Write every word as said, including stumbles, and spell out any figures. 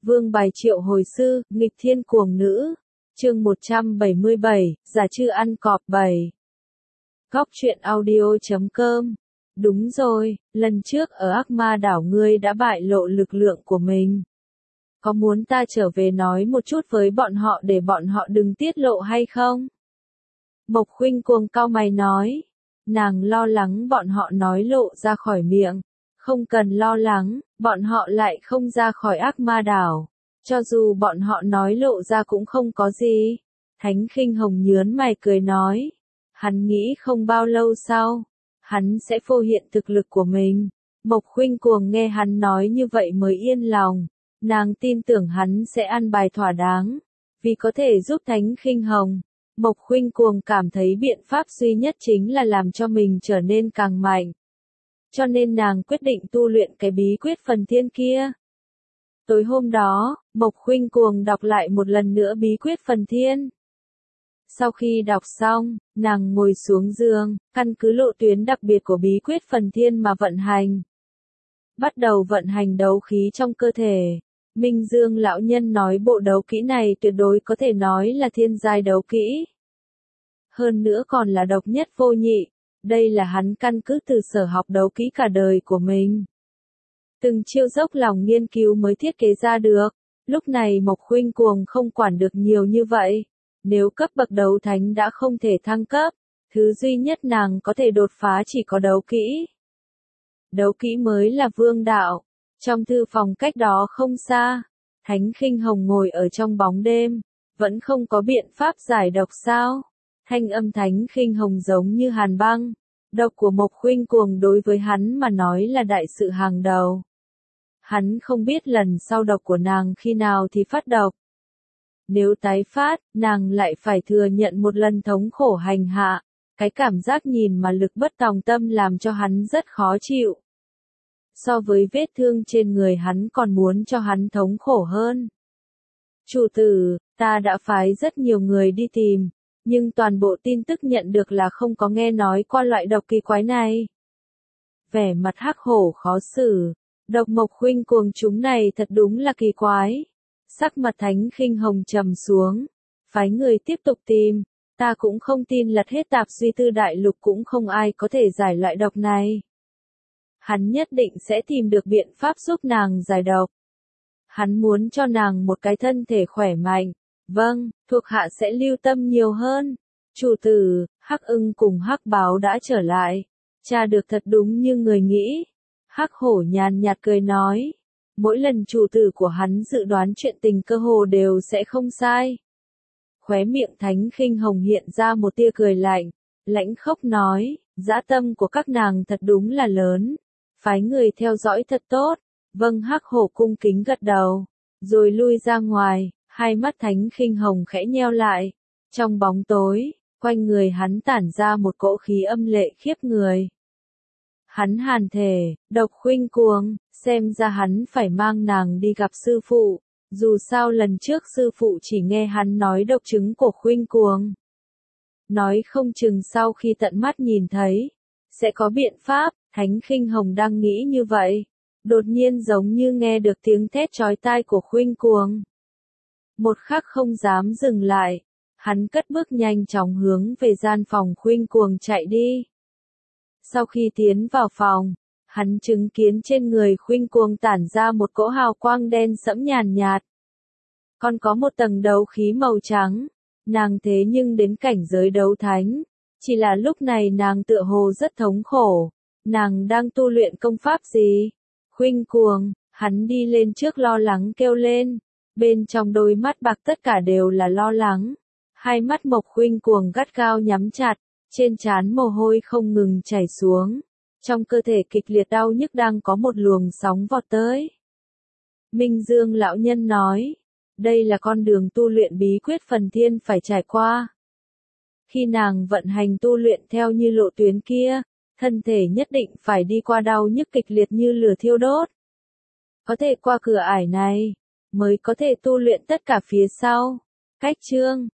Vương bài triệu hồi sư, nghịch thiên cuồng nữ. Chương một trăm bảy mươi bảy, giả chư ăn cọp bảy. Góc truyện audio chấm com. Đúng rồi, lần trước ở Ác Ma đảo ngươi đã bại lộ lực lượng của mình. Có muốn ta trở về nói một chút với bọn họ để bọn họ đừng tiết lộ hay không? Mộc Khuynh cuồng cau mày nói. Nàng lo lắng bọn họ nói lộ ra khỏi miệng. Không cần lo lắng, bọn họ lại không ra khỏi Ác Ma đảo. Cho dù bọn họ nói lộ ra cũng không có gì. Thánh Khinh Hồng nhướng mày cười nói. Hắn nghĩ không bao lâu sau, hắn sẽ phô hiện thực lực của mình. Mộc Khuynh cuồng nghe hắn nói như vậy mới yên lòng. Nàng tin tưởng hắn sẽ ăn bài thỏa đáng, vì có thể giúp Thánh Khinh Hồng. Mộc Khuynh cuồng cảm thấy biện pháp duy nhất chính là làm cho mình trở nên càng mạnh. Cho nên nàng quyết định tu luyện cái bí quyết phần thiên kia. Tối hôm đó, Mộc Khuynh cuồng đọc lại một lần nữa bí quyết phần thiên. Sau khi đọc xong, nàng ngồi xuống giường, căn cứ lộ tuyến đặc biệt của bí quyết phần thiên mà vận hành. Bắt đầu vận hành đấu khí trong cơ thể. Minh Dương lão nhân nói bộ đấu kỹ này tuyệt đối có thể nói là thiên giai đấu kỹ. Hơn nữa còn là độc nhất vô nhị. Đây là hắn căn cứ từ sở học đấu kỹ cả đời của mình. Từng chiêu dốc lòng nghiên cứu mới thiết kế ra được. Lúc này Mộc Khuynh cuồng không quản được nhiều như vậy. Nếu cấp bậc đấu thánh đã không thể thăng cấp, thứ duy nhất nàng có thể đột phá chỉ có đấu kỹ. Đấu kỹ mới là vương đạo. Trong thư phòng cách đó không xa, Thánh Khinh Hồng ngồi ở trong bóng đêm, vẫn không có biện pháp giải độc sao? Thanh âm Thánh Khinh Hồng giống như hàn băng. Độc của Mộc Khuynh cuồng đối với hắn mà nói là đại sự hàng đầu. Hắn không biết lần sau độc của nàng khi nào thì phát độc. Nếu tái phát, nàng lại phải thừa nhận một lần thống khổ hành hạ. Cái cảm giác nhìn mà lực bất tòng tâm làm cho hắn rất khó chịu. So với vết thương trên người hắn còn muốn cho hắn thống khổ hơn. Chủ tử, ta đã phái rất nhiều người đi tìm, nhưng toàn bộ tin tức nhận được là không có nghe nói qua loại độc kỳ quái này. Vẻ mặt Hắc Hổ khó xử, độc Mộc Khuynh cuồng chúng này thật đúng là kỳ quái. Sắc mặt Thánh Khinh Hồng trầm xuống, phái người tiếp tục tìm, ta cũng không tin lật hết tạp duy tư đại lục cũng không ai có thể giải loại độc này. Hắn nhất định sẽ tìm được biện pháp giúp nàng giải độc. Hắn muốn cho nàng một cái thân thể khỏe mạnh. Vâng, thuộc hạ sẽ lưu tâm nhiều hơn. Chủ tử, Hắc Ưng cùng Hắc Báo đã trở lại. Cha được thật đúng như người nghĩ. Hắc Hổ nhàn nhạt cười nói. Mỗi lần chủ tử của hắn dự đoán chuyện tình cơ hồ đều sẽ không sai. Khóe miệng Thánh Khinh Hồng hiện ra một tia cười lạnh. Lãnh khốc nói, dã tâm của các nàng thật đúng là lớn. Phái người theo dõi thật tốt. Vâng, Hắc Hổ cung kính gật đầu. Rồi lui ra ngoài, hai mắt Thánh Khinh Hồng khẽ nheo lại. Trong bóng tối, quanh người hắn tản ra một cỗ khí âm lệ khiếp người. Hắn hàn thề, độc Khuynh cuồng, xem ra hắn phải mang nàng đi gặp sư phụ. Dù sao lần trước sư phụ chỉ nghe hắn nói độc chứng của Khuynh cuồng. Nói không chừng sau khi tận mắt nhìn thấy, sẽ có biện pháp. Thánh Khinh Hồng đang nghĩ như vậy. Đột nhiên giống như nghe được tiếng thét chói tai của Khuynh cuồng. Một khắc không dám dừng lại. Hắn cất bước nhanh chóng hướng về gian phòng Khuynh cuồng chạy đi. Sau khi tiến vào phòng, hắn chứng kiến trên người Khuynh cuồng tản ra một cỗ hào quang đen sẫm nhàn nhạt. Còn có một tầng đấu khí màu trắng. Nàng thế nhưng đến cảnh giới đấu thánh. Chỉ là lúc này nàng tựa hồ rất thống khổ. Nàng đang tu luyện công pháp gì? Khuynh cuồng, hắn đi lên trước lo lắng kêu lên. Bên trong đôi mắt bạc tất cả đều là lo lắng. Hai mắt Mộc Khuynh cuồng gắt gao nhắm chặt, trên trán mồ hôi không ngừng chảy xuống. Trong cơ thể kịch liệt đau nhức đang có một luồng sóng vọt tới. Minh Dương lão nhân nói, đây là con đường tu luyện bí quyết phần thiên phải trải qua. Khi nàng vận hành tu luyện theo như lộ tuyến kia, thân thể nhất định phải đi qua đau nhức kịch liệt như lửa thiêu đốt. Có thể qua cửa ải này, mới có thể tu luyện tất cả phía sau. Cách chương